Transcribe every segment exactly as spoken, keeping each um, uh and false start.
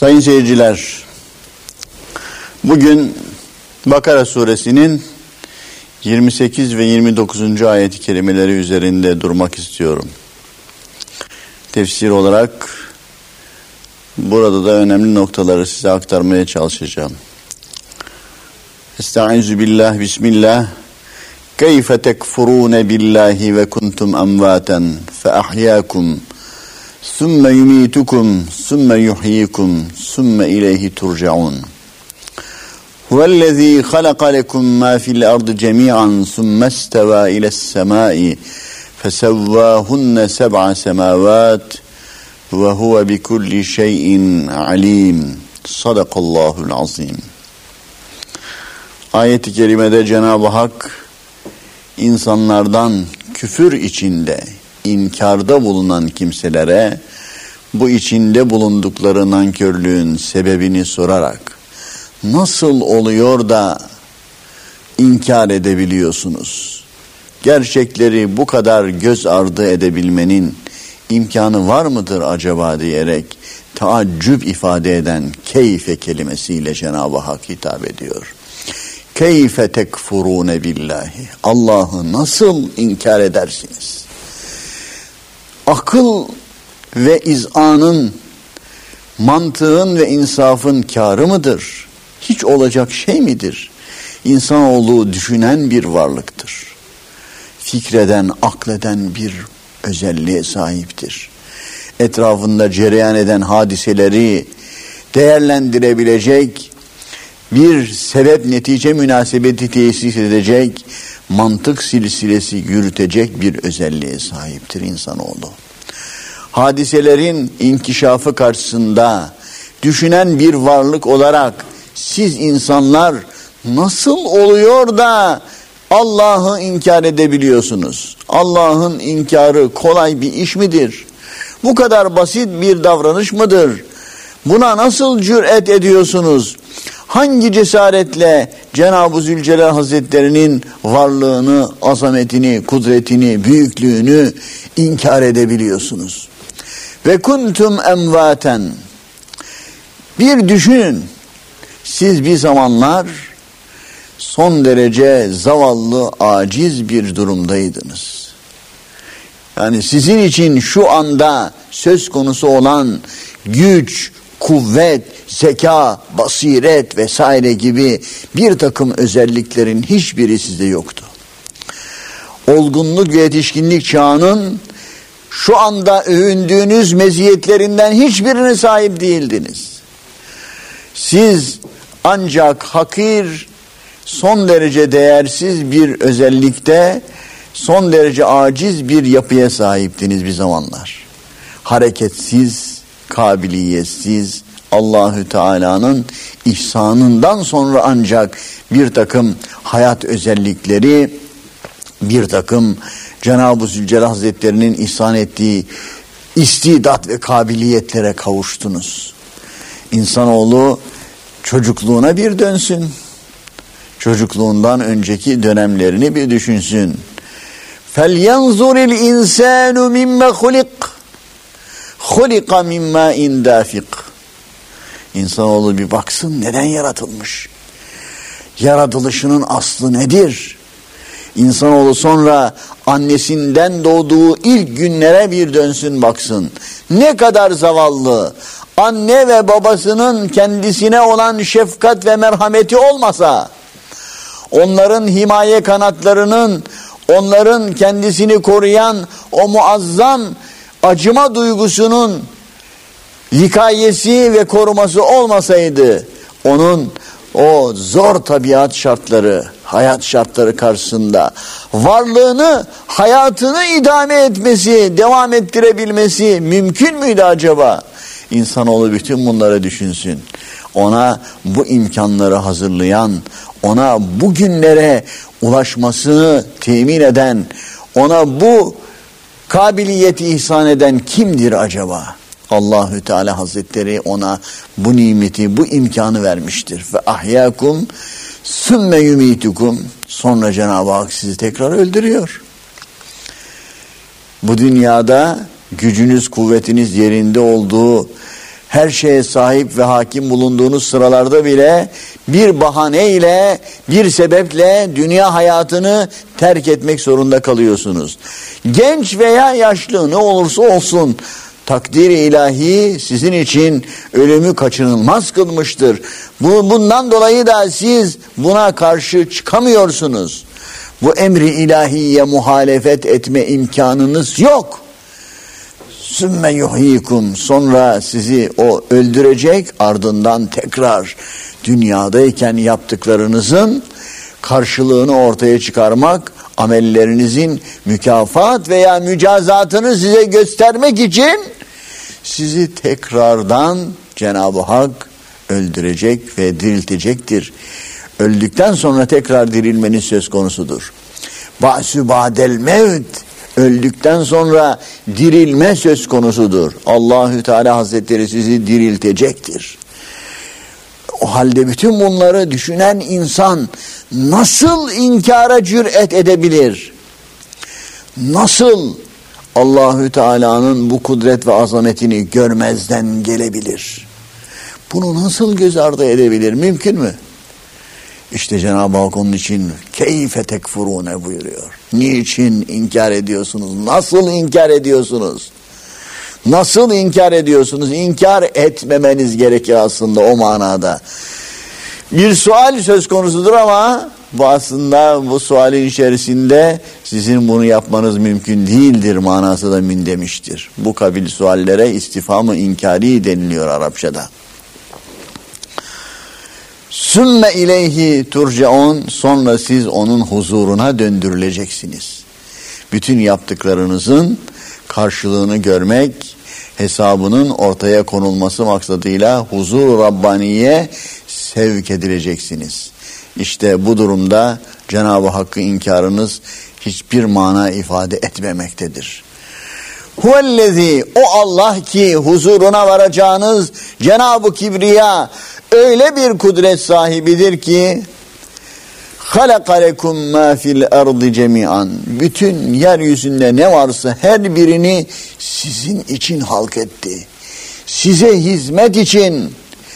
Sayın seyirciler, bugün Bakara suresinin yirmi sekiz ve yirmi dokuzuncu ayet-i kerimeleri üzerinde durmak istiyorum. Tefsir olarak burada da önemli noktaları size aktarmaya çalışacağım. Estaizu billah, bismillah. Keyfe tekfurune billahi ve kuntum amvaten fe ahyaakum ثُمَّ يُمِيتُكُمْ ثُمَّ يُحْيِيكُمْ ثُمَّ إِلَيْهِ تُرْجَعُونَ هُوَ الَّذ۪ي خَلَقَ لَكُمْ مَا فِي الْأَرْضِ جَمِيعًا ثُمَّ اسْتَوَى إِلَى السَّمَاءِ فَسَوَّاهُنَّ سَبْعَ سَمَاوَاتٍ وَهُوَ بِكُلِّ شَيْءٍ عَلِيمٌ صَدَقَ اللّٰهُ الْعَظِيمُ. Ayet-i kerimede Cenab-ı Hak insanlardan küfür içinde, İnkarda bulunan kimselere bu içinde bulundukları nankörlüğün sebebini sorarak nasıl oluyor da inkar edebiliyorsunuz? Gerçekleri bu kadar göz ardı edebilmenin imkanı var mıdır acaba diyerek taaccüp ifade eden keyfe kelimesiyle Cenab-ı Hak hitap ediyor. Keyfe tekfurune billahi. Allah'ı nasıl inkar edersiniz? Akıl ve izanın, mantığın ve insafın kârı mıdır? Hiç olacak şey midir? İnsanoğlu düşünen bir varlıktır. Fikreden, akleden bir özelliğe sahiptir. Etrafında cereyan eden hadiseleri değerlendirebilecek, bir sebep netice münasebeti tesis edecek, mantık silsilesi yürütecek bir özelliğe sahiptir insanoğlu. Hadiselerin inkişafı karşısında düşünen bir varlık olarak siz insanlar nasıl oluyor da Allah'ı inkar edebiliyorsunuz? Allah'ın inkarı kolay bir iş midir? Bu kadar basit bir davranış mıdır? Buna nasıl cüret ediyorsunuz? Hangi cesaretle Cenab-ı Zülcelal Hazretleri'nin varlığını, azametini, kudretini, büyüklüğünü inkar edebiliyorsunuz? Ve kuntum emvaten. Bir düşünün, siz bir zamanlar son derece zavallı, aciz bir durumdaydınız. Yani sizin için şu anda söz konusu olan güç, kuvvet, zeka, basiret vesaire gibi bir takım özelliklerin hiçbiri sizde yoktu. Olgunluk ve yetişkinlik çağının şu anda övündüğünüz meziyetlerinden hiçbirine sahip değildiniz. Siz ancak hakir, son derece değersiz bir özellikte, son derece aciz bir yapıya sahiptiniz bir zamanlar. Hareketsiz, kabiliyetsiz, Allahü Teala'nın ihsanından sonra ancak bir takım hayat özellikleri, bir takım Cenab-ı Zülcelal Hazretleri'nin ihsan ettiği istidat ve kabiliyetlere kavuştunuz. İnsanoğlu çocukluğuna bir dönsün. Çocukluğundan önceki dönemlerini bir düşünsün. فَلْيَنْظُرِ الْاِنْسَانُ مِمَّ خُلِقْ خُلِقَ مِمَّ اِنْ دَافِقْ. İnsanoğlu bir baksın neden yaratılmış? Yaratılışının aslı nedir? İnsanoğlu sonra annesinden doğduğu ilk günlere bir dönsün baksın. Ne kadar zavallı. Anne ve babasının kendisine olan şefkat ve merhameti olmasa, onların himaye kanatlarının, onların kendisini koruyan o muazzam acıma duygusunun likayesi ve koruması olmasaydı, onun o zor tabiat şartları, hayat şartları karşısında varlığını, hayatını idame etmesi, devam ettirebilmesi mümkün müydü acaba? İnsanoğlu bütün bunları düşünsün. Ona bu imkanları hazırlayan, ona bu günlere ulaşmasını temin eden, ona bu kabiliyeti ihsan eden kimdir acaba? Allahü Teala Hazretleri ona bu nimeti, bu imkanı vermiştir. Ve ahyaakum sümme yumitukum. Sonra Cenab-ı Hak sizi tekrar öldürüyor. Bu dünyada gücünüz, kuvvetiniz yerinde olduğu her şeye sahip ve hakim bulunduğunuz sıralarda bile bir bahaneyle, bir sebeple dünya hayatını terk etmek zorunda kalıyorsunuz. Genç veya yaşlı ne olursa olsun takdir-i ilahi sizin için ölümü kaçınılmaz kılmıştır. Bu, bundan dolayı da siz buna karşı çıkamıyorsunuz. Bu emri ilahiye muhalefet etme imkanınız yok. Sümme yuhyikum, sonra sizi o öldürecek, ardından tekrar dünyadayken yaptıklarınızın karşılığını ortaya çıkarmak, amellerinizin mükafat veya mücazatını size göstermek için sizi tekrardan Cenab-ı Hak öldürecek ve diriltecektir. Öldükten sonra tekrar dirilmeniz söz konusudur. Ba'sü ba'del mevt, öldükten sonra dirilme söz konusudur. Allahü Teala Hazretleri sizi diriltecektir. O halde bütün bunları düşünen insan nasıl inkara cüret edebilir? Nasıl Allahü Teala'nın bu kudret ve azametini görmezden gelebilir? Bunu nasıl göz ardı edebilir? Mümkün mü? İşte Cenab-ı Hak onun için keyfe tekfurune buyuruyor. Niçin inkar ediyorsunuz? Nasıl inkar ediyorsunuz? Nasıl inkar ediyorsunuz? İnkar etmemeniz gerekir aslında o manada. Bir sual söz konusudur ama bu aslında bu sualin içerisinde sizin bunu yapmanız mümkün değildir manası da min demiştir. Bu kabil suallere istifham-ı inkari deniliyor Arapçada. Sümme ileyhi turcaun, sonra siz onun huzuruna döndürüleceksiniz. Bütün yaptıklarınızın karşılığını görmek, hesabının ortaya konulması maksadıyla huzur-u Rabbaniye sevk edileceksiniz. İşte bu durumda Cenab-ı Hakk'ı inkarınız hiçbir mana ifade etmemektedir. Huvellezî, o Allah ki huzuruna varacağınız Cenab-ı Kibriya öyle bir kudret sahibidir ki halaka lekum ma fil ardı cemian, bütün yeryüzünde ne varsa her birini sizin için halk etti. Size hizmet için,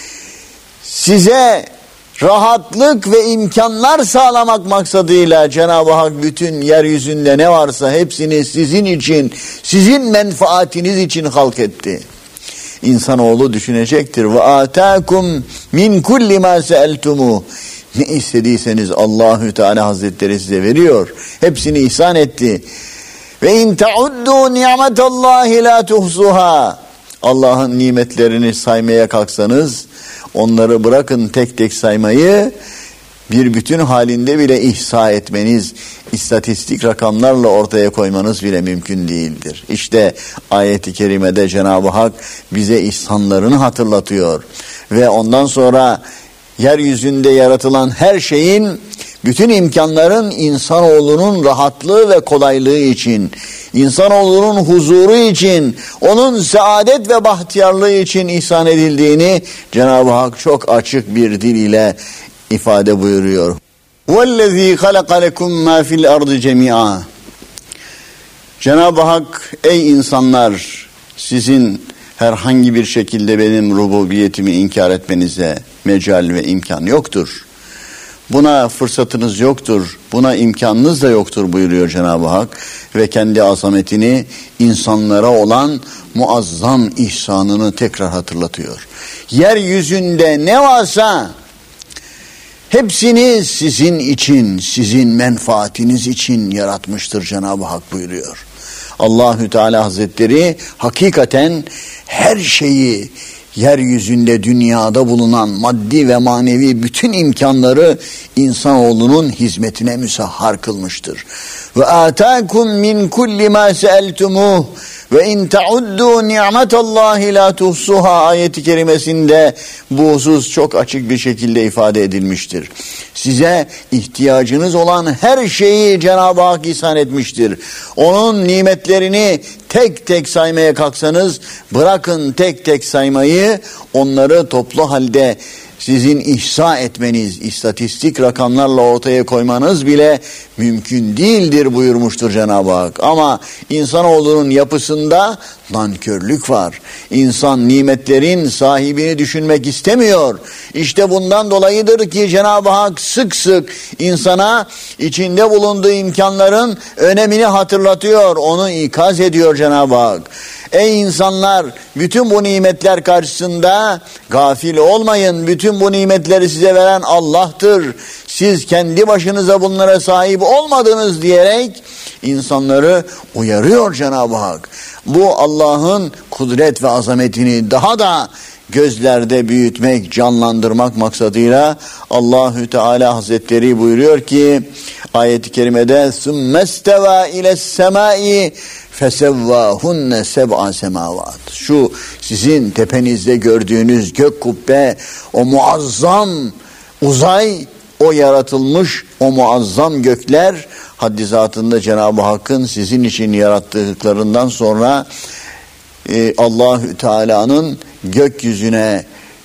size rahatlık ve imkanlar sağlamak maksadıyla Cenab-ı Hak bütün yeryüzünde ne varsa hepsini sizin için, sizin menfaatiniz için halk etti. İnsanoğlu düşünecektir. Ve ataakum min kulli ma seeltumu, ne istediyseniz Allahü Teala Hazretleri size veriyor. Hepsini ihsan etti. Ve in tauddu ni'metallahi la tuhsuha, Allah'ın nimetlerini saymaya kalksanız, onları bırakın tek tek saymayı, bir bütün halinde bile ihsa etmeniz, istatistik rakamlarla ortaya koymanız bile mümkün değildir. İşte ayet-i kerimede Cenab-ı Hak bize ihsanlarını hatırlatıyor. Ve ondan sonra yeryüzünde yaratılan her şeyin, bütün imkanların insanoğlunun rahatlığı ve kolaylığı için, insanoğlunun huzuru için, onun saadet ve bahtiyarlığı için ihsan edildiğini Cenab-ı Hak çok açık bir dil ile ifade buyuruyor. وَالَّذ۪ي خَلَقَ لَكُمْ مَا فِي الْأَرْضِ جَمِيعًا. Cenab-ı Hak, ey insanlar, sizin herhangi bir şekilde benim rububiyetimi inkar etmenize mecal ve imkan yoktur. Buna fırsatınız yoktur, buna imkanınız da yoktur buyuruyor Cenab-ı Hak ve kendi azametini, insanlara olan muazzam ihsanını tekrar hatırlatıyor. Yeryüzünde ne varsa hepsini sizin için, sizin menfaatiniz için yaratmıştır Cenab-ı Hak buyuruyor. Allahü Teala Hazretleri hakikaten her şeyi, yeryüzünde, dünyada bulunan maddi ve manevi bütün imkanları insanoğlunun hizmetine müsahhar kılmıştır. Ve ataakum min kulli ma seeltumuh ve in tauddu ni'metallahi la tuhsuha ayeti kerimesinde bu husus çok açık bir şekilde ifade edilmiştir. Size ihtiyacınız olan her şeyi Cenab-ı Hak ihsan etmiştir. Onun nimetlerini tek tek saymaya kalksanız, bırakın tek tek saymayı, onları toplu halde sizin ihsa etmeniz, istatistik rakamlarla ortaya koymanız bile mümkün değildir buyurmuştur Cenab-ı Hak. Ama insanoğlunun yapısında nankörlük var. İnsan nimetlerin sahibini düşünmek istemiyor. İşte bundan dolayıdır ki Cenab-ı Hak sık sık insana içinde bulunduğu imkanların önemini hatırlatıyor, onu ikaz ediyor Cenab-ı Hak. Ey insanlar, bütün bu nimetler karşısında gafil olmayın. Bütün bu nimetleri size veren Allah'tır. Siz kendi başınıza bunlara sahip olmadınız diyerek insanları uyarıyor Cenab-ı Hak. Bu Allah'ın kudret ve azametini daha da gözlerde büyütmek, canlandırmak maksadıyla Allahü Teala Hazretleri buyuruyor ki ayet-i kerimede "Sümmesteva ile's-semâi fesevvâhunne seb'a semâvât." Şu sizin tepenizde gördüğünüz gök kubbe, o muazzam uzay, o yaratılmış o muazzam gökler haddi zatında Cenab-ı Hakk'ın sizin için yarattıklarından sonra e, Allahü Teala'nın gökyüzüne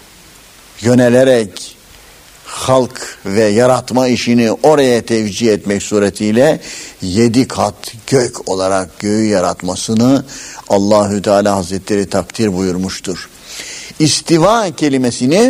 yönelerek halk ve yaratma işini oraya tevcih etmek suretiyle yedi kat gök olarak göğü yaratmasını Allahü Teala Hazretleri takdir buyurmuştur. İstiva kelimesini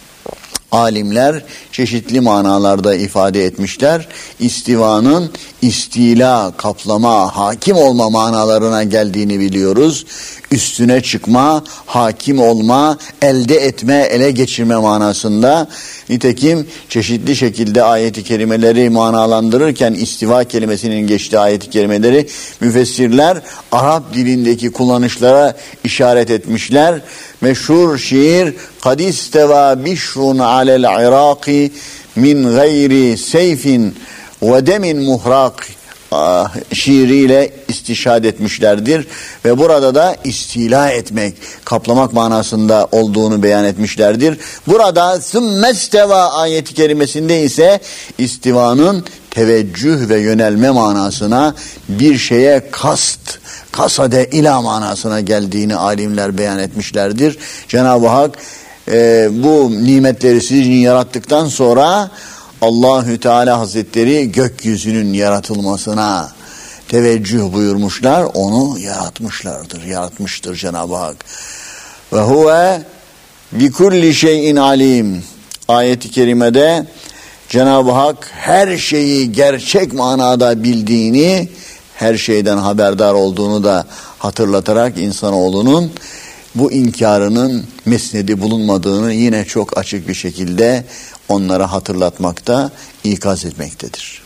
alimler çeşitli manalarda ifade etmişler. İstivanın istila, kaplama, hakim olma manalarına geldiğini biliyoruz. Üstüne çıkma, hakim olma, elde etme, ele geçirme manasında. Nitekim çeşitli şekilde ayet-i kerimeleri manalandırırken istiva kelimesinin geçtiği ayet-i kerimeleri müfessirler Arap dilindeki kullanışlara işaret etmişler. Meşhur şiir "Kad isteva bişrun alel iraqi min gayri seyfin ve demin muhrak" şiiriyle istişhad etmişlerdir ve burada da istila etmek, kaplamak manasında olduğunu beyan etmişlerdir. Burada sümmesteva ayeti kerimesinde ise istivanın teveccüh ve yönelme manasına, bir şeye kast, kasade ila manasına geldiğini alimler beyan etmişlerdir. Cenab-ı Hak e, bu nimetleri sizin yarattıktan sonra Allahü Teala Hazretleri gökyüzünün yaratılmasına teveccüh buyurmuşlar, onu yaratmışlardır, yaratmıştır Cenab-ı Hak. Ve huve bi kulli şeyin alim. Ayet-i kerimede Cenab-ı Hak her şeyi gerçek manada bildiğini, her şeyden haberdar olduğunu da hatırlatarak insanoğlunun bu inkarının mesnedi bulunmadığını yine çok açık bir şekilde onlara hatırlatmakta, ikaz etmektedir.